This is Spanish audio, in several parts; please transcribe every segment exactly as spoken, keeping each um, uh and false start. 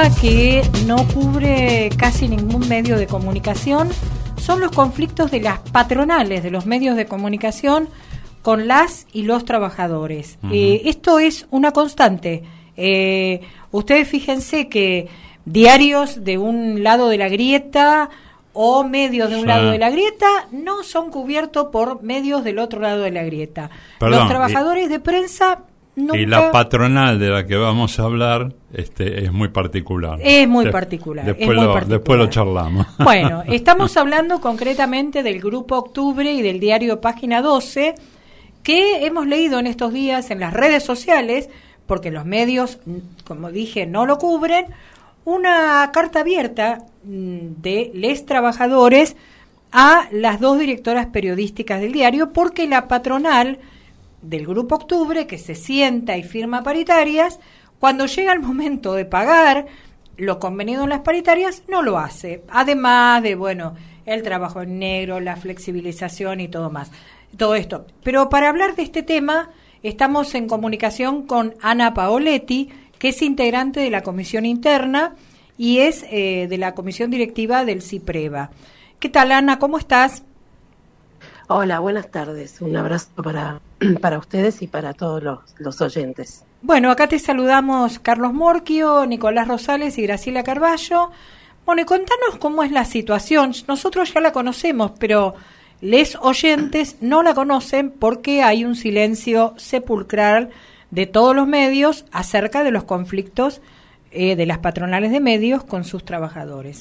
tema que no cubre casi ningún medio de comunicación son los conflictos de las patronales de los medios de comunicación con las y los trabajadores. Uh-huh. Eh, esto es una constante. Eh, ustedes fíjense que diarios de un lado de la grieta o medios de un sí. lado de la grieta no son cubiertos por medios del otro lado de la grieta. Perdón, los trabajadores y, de prensa nunca... Y la patronal de la que vamos a hablar este, es muy particular. Es muy de, particular. Después, es muy lo, particular. después lo charlamos. Bueno, estamos hablando concretamente del Grupo Octubre y del diario Página doce, que hemos leído en estos días en las redes sociales, porque los medios, como dije, no lo cubren, una carta abierta de les trabajadores a las dos directoras periodísticas del diario, porque la patronal del Grupo Octubre, que se sienta y firma paritarias, cuando llega el momento de pagar lo convenido en las paritarias, no lo hace. Además de, bueno, el trabajo en negro, la flexibilización y todo más. Todo esto. Pero para hablar de este tema, estamos en comunicación con Ana Paoletti, que es integrante de la Comisión Interna y es eh, de la Comisión Directiva del CIPREVA. ¿Qué tal, Ana? ¿Cómo estás? Hola, buenas tardes. Un abrazo para, para ustedes y para todos los, los oyentes. Bueno, acá te saludamos Carlos Morquio, Nicolás Rosales y Graciela Carballo. Bueno, y contanos cómo es la situación. Nosotros ya la conocemos, pero les oyentes no la conocen porque hay un silencio sepulcral de todos los medios acerca de los conflictos eh, de las patronales de medios con sus trabajadores.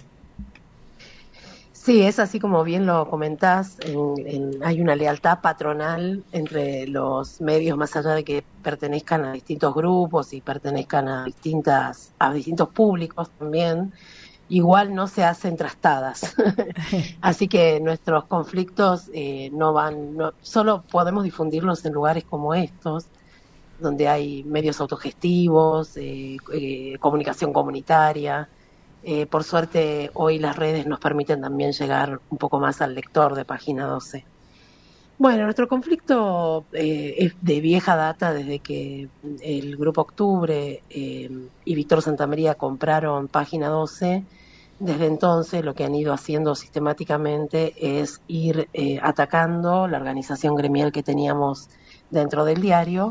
Sí, es así como bien lo comentás, en, en, hay una lealtad patronal entre los medios, más allá de que pertenezcan a distintos grupos y pertenezcan a distintas a distintos públicos también, igual no se hacen trastadas. Así que nuestros conflictos eh, no van, no, solo podemos difundirlos en lugares como estos, donde hay medios autogestivos, eh, eh, comunicación comunitaria. Eh, por suerte, hoy las redes nos permiten también llegar un poco más al lector de Página doce. Bueno, nuestro conflicto eh, es de vieja data, desde que el Grupo Octubre eh, y Víctor Santamaría compraron Página doce. Desde entonces, lo que han ido haciendo sistemáticamente es ir eh, atacando la organización gremial que teníamos dentro del diario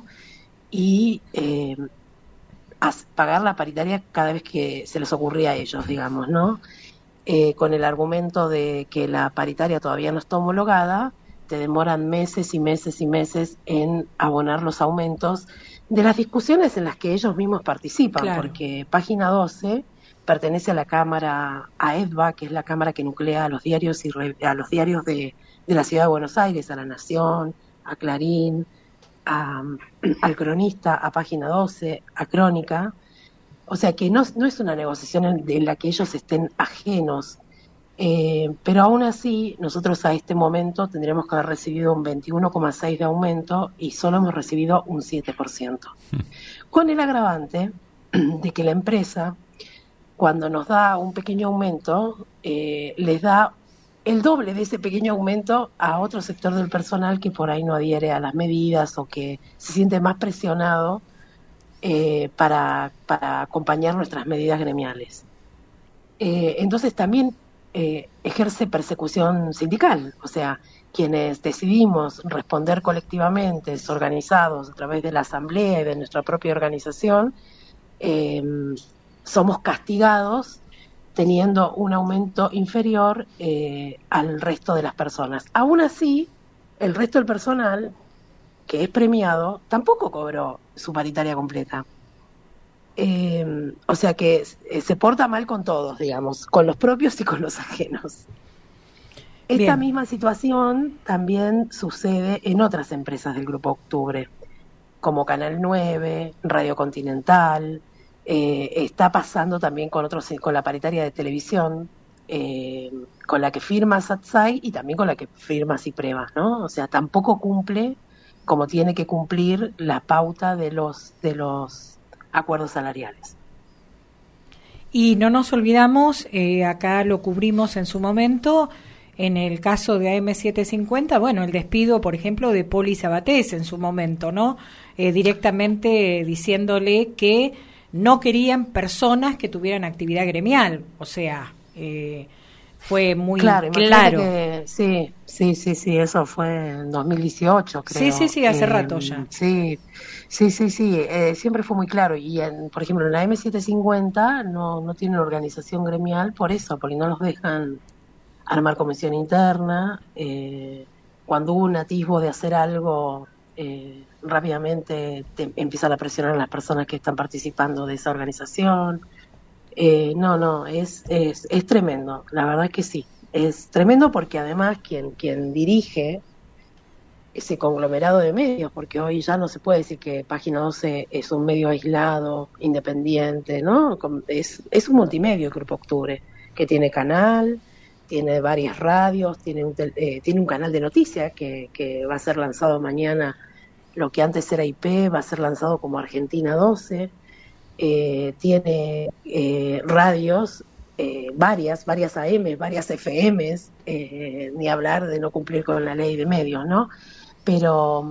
y eh, a pagar la paritaria cada vez que se les ocurría a ellos, digamos, ¿no? Eh, con el argumento de que la paritaria todavía no está homologada, te demoran meses y meses y meses en abonar los aumentos de las discusiones en las que ellos mismos participan, claro. Porque Página doce pertenece a la Cámara, a EDVA, que es la Cámara que nuclea a los diarios y re, a los diarios de, de la Ciudad de Buenos Aires, a La Nación, a Clarín, A, al Cronista, a Página doce, a Crónica. O sea que no, no es una negociación en, en la que ellos estén ajenos, eh, pero aún así nosotros a este momento tendríamos que haber recibido un veintiuno coma seis por ciento de aumento y solo hemos recibido un siete por ciento, con el agravante de que la empresa, cuando nos da un pequeño aumento, eh, les da el doble de ese pequeño aumento a otro sector del personal que por ahí no adhiere a las medidas o que se siente más presionado eh, para, para acompañar nuestras medidas gremiales. Eh, entonces también eh, ejerce persecución sindical, o sea, quienes decidimos responder colectivamente, organizados a través de la asamblea y de nuestra propia organización, eh, somos castigados teniendo un aumento inferior eh, al resto de las personas. Aún así, el resto del personal, que es premiado, tampoco cobró su paritaria completa. Eh, o sea que eh, se porta mal con todos, digamos, con los propios y con los ajenos. Esta Bien. misma situación también sucede en otras empresas del Grupo Octubre, como Canal nueve, Radio Continental. Eh, está pasando también con otros, con la paritaria de televisión, eh, con la que firma Satsai y también con la que firma CIPREVA, ¿no? O sea, tampoco cumple como tiene que cumplir la pauta de los de los acuerdos salariales. Y no nos olvidamos, eh, acá lo cubrimos en su momento, en el caso de A M setecientos cincuenta, bueno, el despido, por ejemplo, de Poli Sabatés en su momento, ¿no? Eh, directamente diciéndole que no querían personas que tuvieran actividad gremial, o sea, eh, fue muy claro. claro. Que, sí, sí, sí, sí, eso fue en dos mil dieciocho, creo. Sí, sí, sí, hace eh, rato ya. Sí, sí, sí, sí, eh, siempre fue muy claro. Y, en, por ejemplo, en la eme setecientos cincuenta no, no tienen organización gremial por eso, porque no los dejan armar comisión interna. Eh, cuando hubo un atisbo de hacer algo... Eh, rápidamente te empiezan a presionar a las personas que están participando de esa organización. Eh, no, no, es, es, es tremendo, la verdad que sí. Es tremendo porque además quien, quien dirige ese conglomerado de medios, porque hoy ya no se puede decir que Página doce es un medio aislado, independiente, ¿no? Es, es un multimedio Grupo Octubre, que tiene canal, tiene varias radios, tiene un, eh, tiene un canal de noticias que, que va a ser lanzado mañana. Lo que antes era I P va a ser lanzado como Argentina doce. Eh, tiene eh, radios, eh, varias, varias A M, varias F Ms, eh, ni hablar de no cumplir con la ley de medios, ¿no? Pero,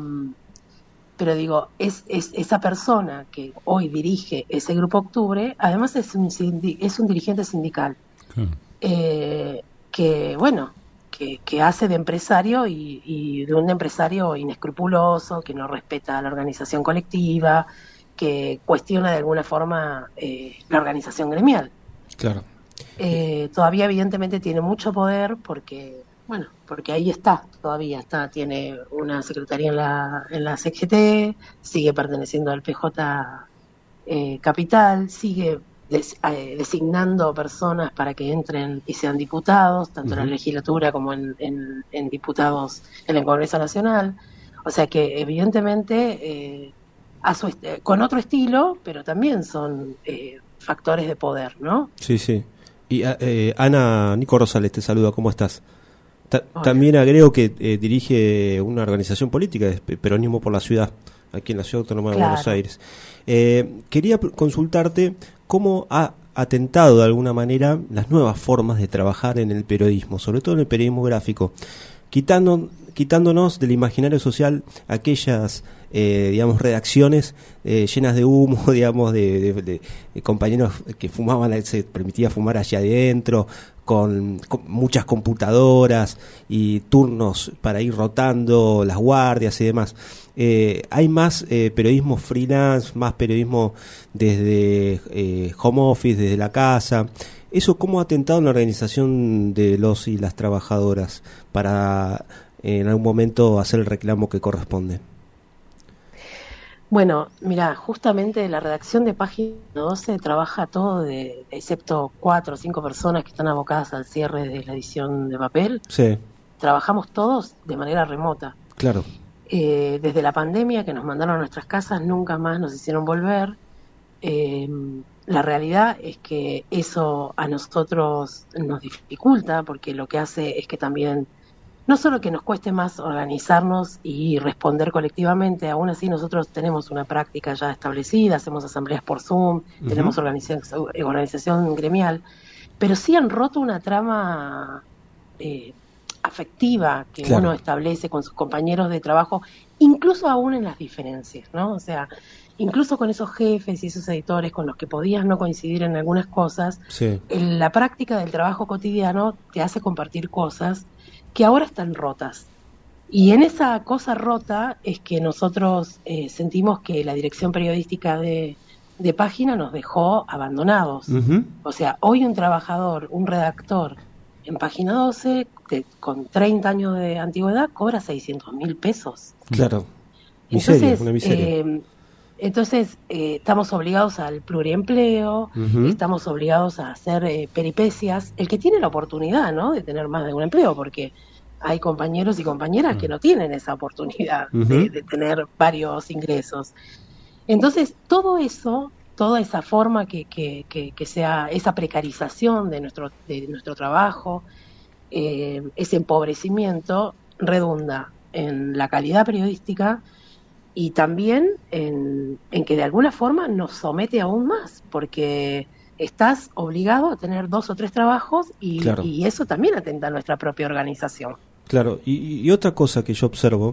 pero digo, es, es esa persona que hoy dirige ese Grupo Octubre, además es un, es un dirigente sindical, ¿qué? eh, que, bueno... Que, que hace de empresario y, y de un empresario inescrupuloso, que no respeta la organización colectiva, que cuestiona de alguna forma eh, la organización gremial. Claro. Eh, todavía evidentemente tiene mucho poder porque, bueno, porque ahí está, todavía está, tiene una secretaría en la, en la C G T, sigue perteneciendo al P J eh, Capital, sigue Des, eh, designando personas para que entren y sean diputados, tanto uh-huh. en la legislatura como en, en, en diputados en el Congreso Nacional. O sea que evidentemente eh, a su est- con otro estilo, pero también son eh, factores de poder, ¿no? Sí, sí. Y eh, Ana, Nico Rosales te saluda, ¿cómo estás? Ta- también agrego que eh, dirige una organización política, es Peronismo por la Ciudad, aquí en la Ciudad Autónoma de claro. Buenos Aires. Eh, quería consultarte cómo ha atentado de alguna manera las nuevas formas de trabajar en el periodismo, sobre todo en el periodismo gráfico, quitando, quitándonos del imaginario social aquellas eh, digamos redacciones eh, llenas de humo, digamos de, de, de, de compañeros que fumaban, se permitía fumar allá adentro, con, con muchas computadoras y turnos para ir rotando las guardias y demás. Eh, hay más eh, periodismo freelance, más periodismo desde eh, home office, desde la casa. ¿Eso cómo ha atentado en la organización de los y las trabajadoras para eh, en algún momento hacer el reclamo que corresponde? Bueno, mira, justamente la redacción de Página doce trabaja todo, de, excepto cuatro o cinco personas que están abocadas al cierre de la edición de papel. Sí. Trabajamos todos de manera remota. Claro. Eh, desde la pandemia que nos mandaron a nuestras casas, nunca más nos hicieron volver. Eh, la realidad es que eso a nosotros nos dificulta, porque lo que hace es que también, no solo que nos cueste más organizarnos y responder colectivamente, aún así nosotros tenemos una práctica ya establecida, hacemos asambleas por Zoom, uh-huh. tenemos organización, organización gremial, pero sí han roto una trama eh, afectiva que claro. uno establece con sus compañeros de trabajo, incluso aún en las diferencias, ¿no? O sea, incluso con esos jefes y esos editores con los que podías no coincidir en algunas cosas, sí. en la práctica del trabajo cotidiano te hace compartir cosas que ahora están rotas. Y en esa cosa rota es que nosotros eh, sentimos que la dirección periodística de, de Página nos dejó abandonados. Uh-huh. O sea, hoy un trabajador, un redactor en Página doce, que con treinta años de antigüedad, cobra seiscientos mil pesos. Claro, miseria, entonces, una miseria. Eh, entonces eh, estamos obligados al pluriempleo, uh-huh. estamos obligados a hacer eh, peripecias. El que tiene la oportunidad, ¿no?, de tener más de un empleo, porque hay compañeros y compañeras uh-huh. que no tienen esa oportunidad uh-huh. de, de tener varios ingresos. Entonces, todo eso, toda esa forma que, que, que, que sea esa precarización de nuestro, de nuestro trabajo, eh, ese empobrecimiento, redunda en la calidad periodística y también en, en que de alguna forma nos somete aún más, porque estás obligado a tener dos o tres trabajos y, claro. y eso también atenta a nuestra propia organización. Claro, y, y otra cosa que yo observo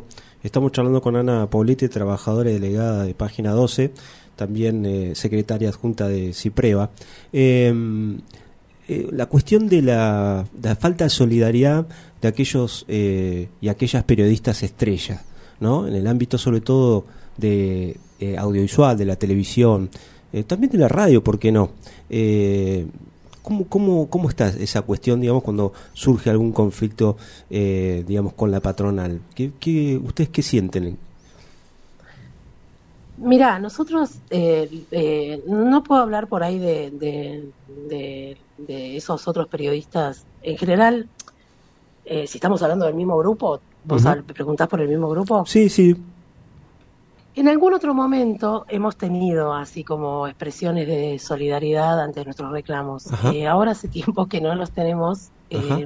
Estamos charlando con Ana Poblete, trabajadora y delegada de Página doce, también eh, secretaria adjunta de CIPREVA. Eh, eh, la cuestión de la, de la falta de solidaridad de aquellos eh, y aquellas periodistas estrellas, ¿no? En el ámbito sobre todo de eh, audiovisual, de la televisión, eh, también de la radio, ¿por qué no? Eh, ¿Cómo, cómo, ¿Cómo está esa cuestión, digamos, cuando surge algún conflicto, eh, digamos, con la patronal? ¿Qué, qué, ¿Ustedes qué sienten? Mirá, nosotros, eh, eh, no puedo hablar por ahí de, de, de, de esos otros periodistas. En general, eh, si estamos hablando del mismo grupo, ¿vos uh-huh. preguntás por el mismo grupo? Sí, sí. En algún otro momento hemos tenido así como expresiones de solidaridad ante nuestros reclamos. Eh, ahora hace tiempo que no los tenemos. Eh,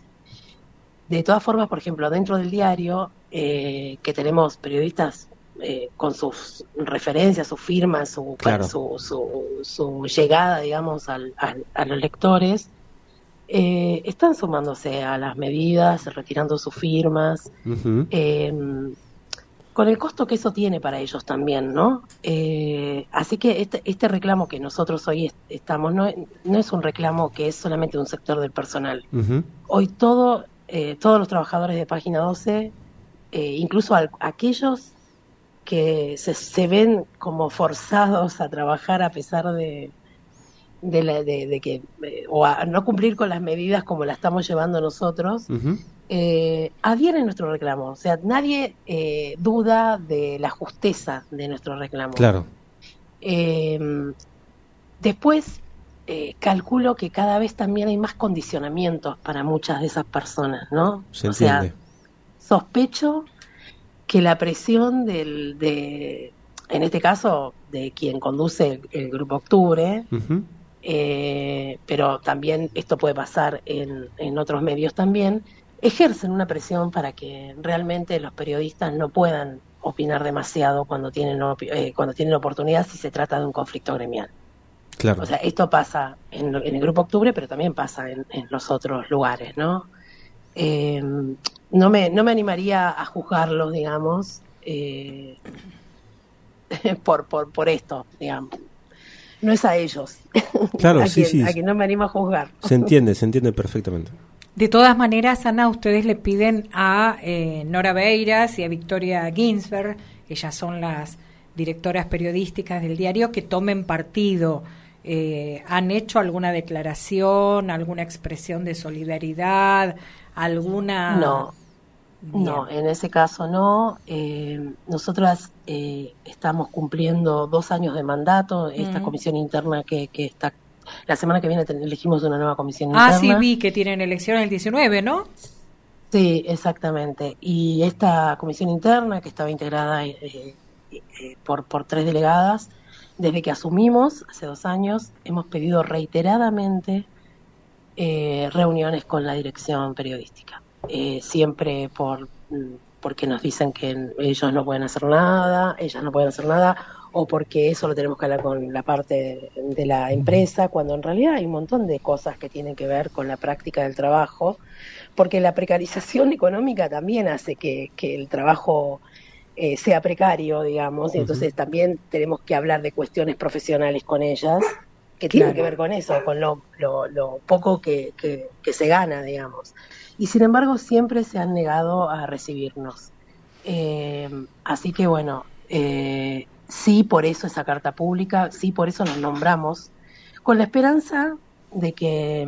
de todas formas, por ejemplo, dentro del diario, eh, que tenemos periodistas eh, con sus referencias, sus firmas, su, claro. su, su, su llegada, digamos, al, al, a los lectores, eh, están sumándose a las medidas, retirando sus firmas. Uh-huh. eh, con el costo que eso tiene para ellos también, ¿no? Eh, así que este, este reclamo que nosotros hoy est- estamos, no, no es un reclamo que es solamente un sector del personal. Uh-huh. Hoy todo, eh, todos los trabajadores de Página doce, eh, incluso al, aquellos que se, se ven como forzados a trabajar a pesar de, de, la, de, de que, eh, o a no cumplir con las medidas como la estamos llevando nosotros, uh-huh. Eh, adhieren a nuestro reclamo. O sea, nadie eh, duda de la justeza de nuestro reclamo. Claro. Eh, después, eh, calculo que cada vez también hay más condicionamientos para muchas de esas personas, ¿no? Se o entiende. sea, sospecho que la presión del, de, en este caso, de quien conduce el, el Grupo Octubre, uh-huh. eh, pero también esto puede pasar en, en otros medios también, ejercen una presión para que realmente los periodistas no puedan opinar demasiado cuando tienen eh, cuando tienen oportunidad si se trata de un conflicto gremial. Claro. O sea, esto pasa en, en el Grupo Octubre, pero también pasa en, en los otros lugares, ¿no? Eh, no me no me animaría a juzgarlos, digamos, eh, por por por esto, digamos. No es a ellos. Claro, a sí, quien, sí. A quien no me animo a juzgar. Se entiende, se entiende perfectamente. De todas maneras, Ana, ustedes le piden a eh, Nora Beiras y a Victoria Ginsberg, ellas son las directoras periodísticas del diario, que tomen partido. Eh, ¿Han hecho alguna declaración, alguna expresión de solidaridad, alguna...? No, Bien. no, en ese caso no. Eh, nosotras eh, estamos cumpliendo dos años de mandato, esta mm. comisión interna que, que está... La semana que viene elegimos una nueva comisión interna. Ah, sí, vi que tienen elecciones el diecinueve, ¿no? Sí, exactamente. Y esta comisión interna, que estaba integrada eh, eh, por, por tres delegadas, desde que asumimos, hace dos años, hemos pedido reiteradamente eh, reuniones con la dirección periodística. Eh, siempre por porque nos dicen que ellos no pueden hacer nada, ellas no pueden hacer nada, o porque eso lo tenemos que hablar con la parte de, de la empresa, cuando en realidad hay un montón de cosas que tienen que ver con la práctica del trabajo, porque la precarización económica también hace que, que el trabajo eh, sea precario, digamos, y entonces uh-huh. también tenemos que hablar de cuestiones profesionales con ellas, que tienen claro. que ver con eso, con lo, lo, lo poco que, que, que se gana, digamos. Y sin embargo siempre se han negado a recibirnos. Eh, así que bueno, eh, sí por eso esa carta pública, sí por eso nos nombramos, con la esperanza de que,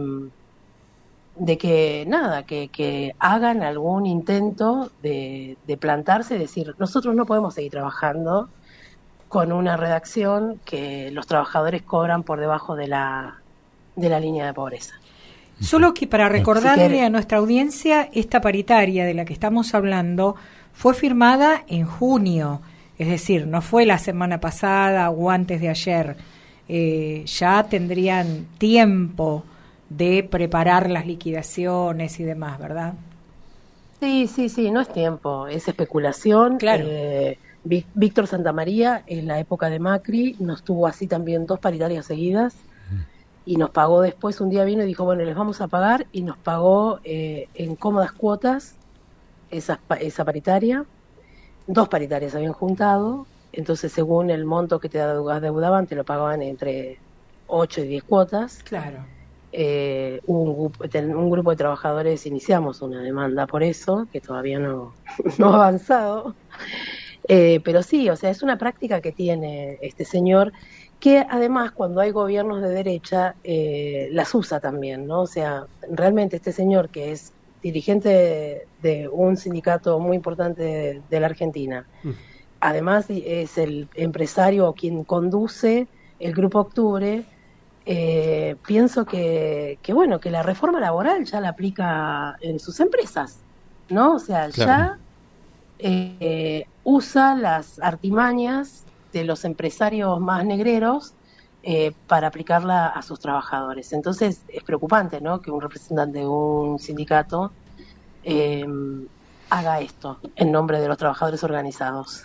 de que nada, que, que hagan algún intento de, de plantarse y decir, nosotros no podemos seguir trabajando con una redacción que los trabajadores cobran por debajo de la, de la línea de pobreza. Solo que para recordarle si a nuestra audiencia, esta paritaria de la que estamos hablando fue firmada en junio, es decir, no fue la semana pasada o antes de ayer. Eh, ya tendrían tiempo de preparar las liquidaciones y demás, ¿verdad? Sí, sí, sí, no es tiempo, es especulación. Claro. Eh, Víctor Santamaría, en la época de Macri, nos tuvo así también dos paritarias seguidas. Y nos pagó después, un día vino y dijo, bueno, les vamos a pagar, y nos pagó eh, en cómodas cuotas esa, esa paritaria. dos paritarias habían juntado, entonces según el monto que te adeudaban, te lo pagaban entre ocho y diez cuotas. Claro. Eh, un, grupo, un grupo de trabajadores iniciamos una demanda por eso, que todavía no, no ha avanzado. Eh, pero sí, o sea, es una práctica que tiene este señor, que además cuando hay gobiernos de derecha eh, las usa también, ¿no? O sea, realmente este señor, que es dirigente de, de un sindicato muy importante de, de la Argentina, mm. además es el empresario quien conduce el Grupo Octubre. Eh, pienso que, que bueno, que la reforma laboral ya la aplica en sus empresas, ¿no? O sea, claro. ya eh, usa las artimañas de los empresarios más negreros eh, para aplicarla a sus trabajadores. Entonces es preocupante, ¿no?, que un representante de un sindicato eh, haga esto en nombre de los trabajadores organizados.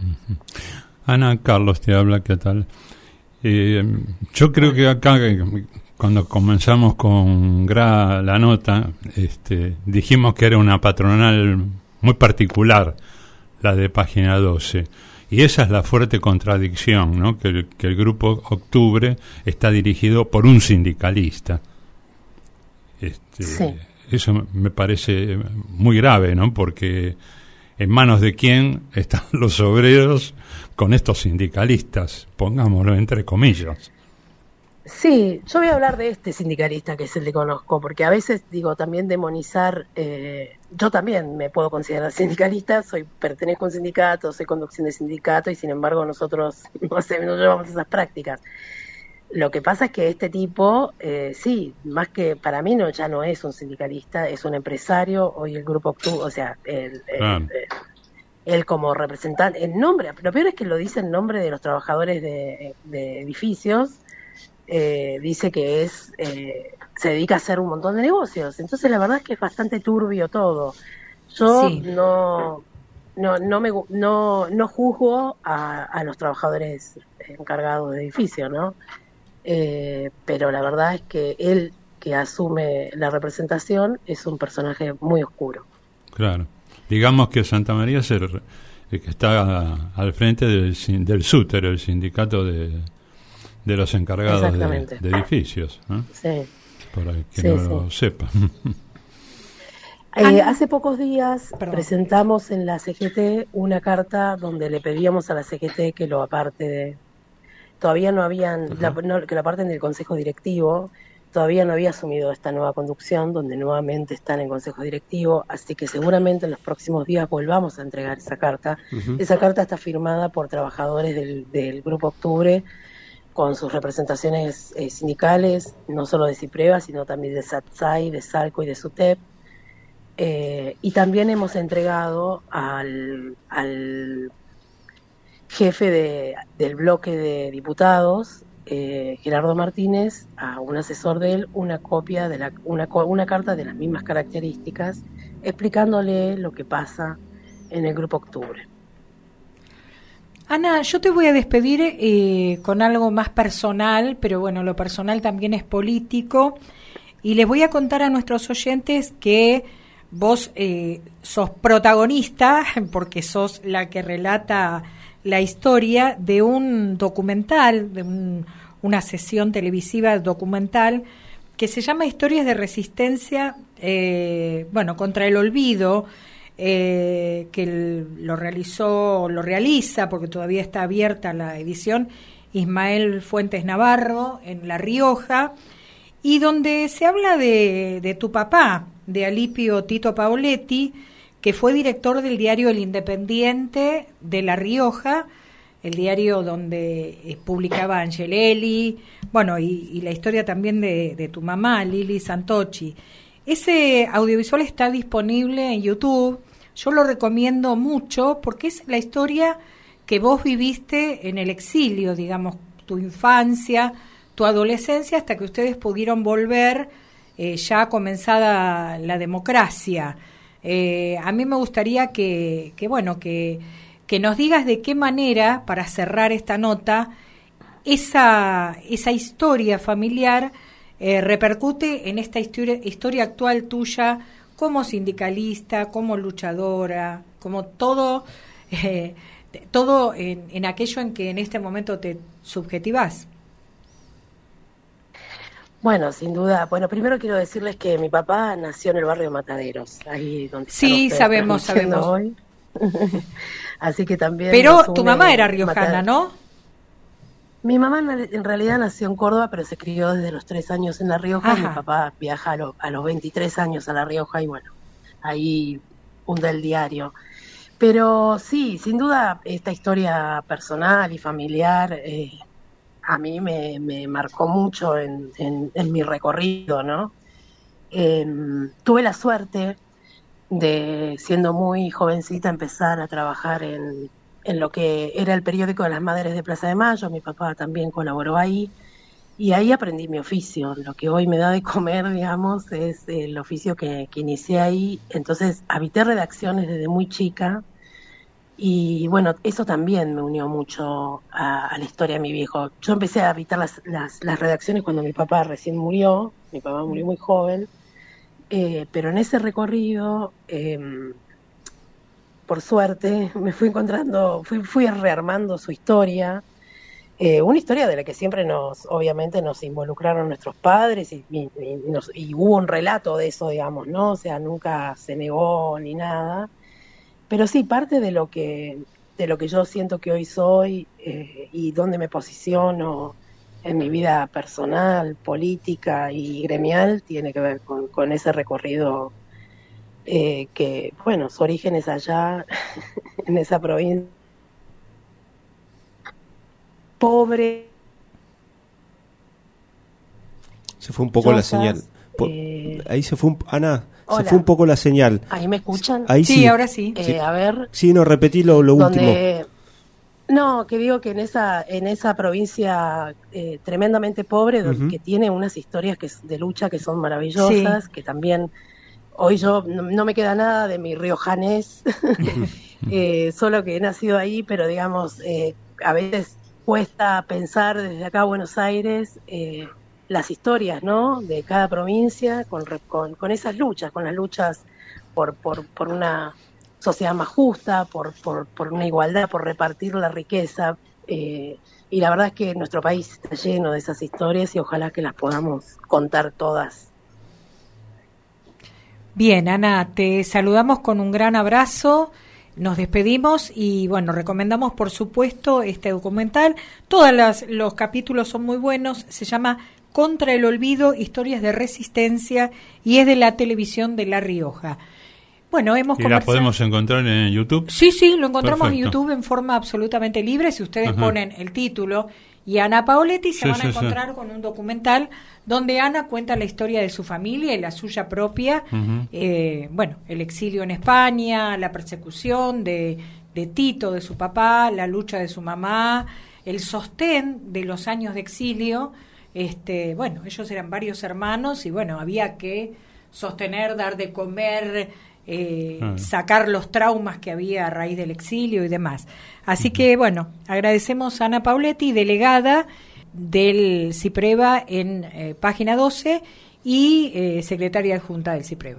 Ana, Carlos te habla, ¿qué tal? Eh, yo creo que acá, cuando comenzamos con Gra la nota, este, dijimos que era una patronal muy particular, la de Página doce. Y esa es la fuerte contradicción, ¿no? Que el, que el Grupo Octubre está dirigido por un sindicalista. Este, sí. Eso me parece muy grave, ¿no? Porque ¿en manos de quién están los obreros con estos sindicalistas? Pongámoslo entre comillas. Sí, yo voy a hablar de este sindicalista, que es el que conozco, porque a veces, digo, también demonizar, eh, yo también me puedo considerar sindicalista, soy pertenezco a un sindicato, soy conducción de sindicato, y sin embargo nosotros no, sé, no llevamos esas prácticas. Lo que pasa es que este tipo, eh, sí, más que para mí no ya no es un sindicalista, es un empresario. Hoy el Grupo Octubre, o sea, el, el, ah. el, él como representante, el nombre, lo peor es que lo dice en nombre de los trabajadores de, de edificios, eh, dice que es eh, se dedica a hacer un montón de negocios. Entonces la verdad es que es bastante turbio todo. Yo sí. no no no me no no juzgo a, a los trabajadores encargados de edificios, ¿no? Eh, pero la verdad es que él, que asume la representación, es un personaje muy oscuro. Claro. Digamos que Santa María es el, el que está al frente del, del SUTER, el sindicato de, de los encargados de, de edificios, ¿no? Sí. Para que sí, no sí. lo sepa. Eh, hace pocos días Perdón. presentamos en la C G T una carta donde le pedíamos a la C G T que lo aparte de... Todavía no habían, la, no, que lo aparten del Consejo Directivo, todavía no había asumido esta nueva conducción, donde nuevamente está en el Consejo Directivo, así que seguramente en los próximos días volvamos a entregar esa carta. Uh-huh. Esa carta está firmada por trabajadores del, del Grupo Octubre, con sus representaciones eh, sindicales, no solo de CIPREVA, sino también de SATSAI, de SALCO y de SUTEP. Eh, y también hemos entregado al... al jefe de, del bloque de diputados, eh, Gerardo Martínez, a un asesor de él, una copia de la, una, una carta de las mismas características, explicándole lo que pasa en el Grupo Octubre. Ana, yo te voy a despedir eh, con algo más personal, pero bueno, lo personal también es político, y les voy a contar a nuestros oyentes que vos eh, sos protagonista, porque sos la que relata la historia de un documental, de un, una sesión televisiva documental que se llama Historias de Resistencia, eh, bueno, contra el olvido, eh, que el, lo realizó, lo realiza, porque todavía está abierta la edición, Ismael Fuentes Navarro, en La Rioja, y donde se habla de, de tu papá, de Alipio Tito Paoletti, que fue director del diario El Independiente de La Rioja, el diario donde eh, publicaba Angelelli, bueno, y, y la historia también de, de tu mamá, Lili Santocchi. Ese audiovisual está disponible en YouTube, yo lo recomiendo mucho porque es la historia que vos viviste en el exilio, digamos, tu infancia, tu adolescencia, hasta que ustedes pudieron volver eh, ya comenzada la democracia. Eh, a mí me gustaría que, que bueno, que, que nos digas de qué manera, para cerrar esta nota, esa, esa historia familiar eh, repercute en esta historia, historia actual tuya como sindicalista, como luchadora, como todo eh, todo en, en aquello en que en este momento te subjetivas. Bueno, sin duda. Bueno, primero quiero decirles que mi papá nació en el barrio Mataderos, ahí donde sí, están sabemos, sabemos. Hoy. Así que también. Pero tu mamá era riojana, Mataderos. ¿No? Mi mamá en realidad nació en Córdoba, pero se crió desde los tres años en La Rioja. Ajá. Mi papá viaja a, lo, a los veintitrés años a La Rioja y bueno, ahí hunda el diario. Pero sí, sin duda, esta historia personal y familiar eh, a mí me, me marcó mucho en, en, en mi recorrido, ¿no? Eh, tuve la suerte de, siendo muy jovencita, empezar a trabajar en, en lo que era el periódico de las Madres de Plaza de Mayo. Mi papá también colaboró ahí y ahí aprendí mi oficio. Lo que hoy me da de comer, digamos, es el oficio que, que inicié ahí. Entonces habité redacciones desde muy chica. Y bueno, eso también me unió mucho a, a la historia de mi viejo. Yo empecé a habitar las, las, las redacciones cuando mi papá recién murió. Mi papá murió muy joven. Eh, pero en ese recorrido, eh, por suerte, me fui encontrando, fui, fui rearmando su historia. Eh, una historia de la que siempre nos, obviamente, nos involucraron nuestros padres y, y, y, nos, y hubo un relato de eso, digamos, ¿no? O sea, nunca se negó ni nada. Pero sí, parte de lo que de lo que yo siento que hoy soy eh, y dónde me posiciono en mi vida personal, política y gremial tiene que ver con, con ese recorrido eh, que, bueno, su origen es allá, en esa provincia pobre. Se fue un poco Chozas, la señal. Eh, Ahí se fue un... Ana... Hola. Se fue un poco la señal. ¿Ahí me escuchan? Ahí sí, sí, ahora sí. Eh, sí. A ver. Sí, no, repetí lo, lo donde, último. No, que digo que en esa en esa provincia eh, tremendamente pobre, Uh-huh. que tiene unas historias que de lucha que son maravillosas, sí. Que también hoy yo no, no me queda nada de mi riojanés, eh, solo que he nacido ahí, pero digamos, eh, a veces cuesta pensar desde acá a Buenos Aires eh, las historias, ¿no? De cada provincia con, con, con esas luchas, con las luchas por, por, por una sociedad más justa, por, por, por una igualdad, por repartir la riqueza. Eh, y la verdad es que nuestro país está lleno de esas historias y ojalá que las podamos contar todas. Bien, Ana, te saludamos con un gran abrazo. Nos despedimos y, bueno, recomendamos, por supuesto, este documental. Todos las, los capítulos son muy buenos. Se llama Contra el Olvido, Historias de Resistencia, y es de la televisión de La Rioja. Bueno, hemos ¿Y la podemos encontrar en YouTube? Sí, sí, lo encontramos Perfecto. en YouTube en forma absolutamente libre. Si ustedes Ajá. ponen el título y Ana Paoletti, se sí, van a sí, encontrar sí. con un documental donde Ana cuenta la historia de su familia y la suya propia. Uh-huh. Eh, bueno, el exilio en España, la persecución de, de Tito, de su papá, la lucha de su mamá, el sostén de los años de exilio. Este, bueno, ellos eran varios hermanos y bueno, había que sostener, dar de comer, eh, ah. sacar los traumas que había a raíz del exilio y demás. Así uh-huh. que bueno, agradecemos a Ana Paoletti, delegada del CIPREVA en eh, Página doce y eh, secretaria adjunta del CIPREVA.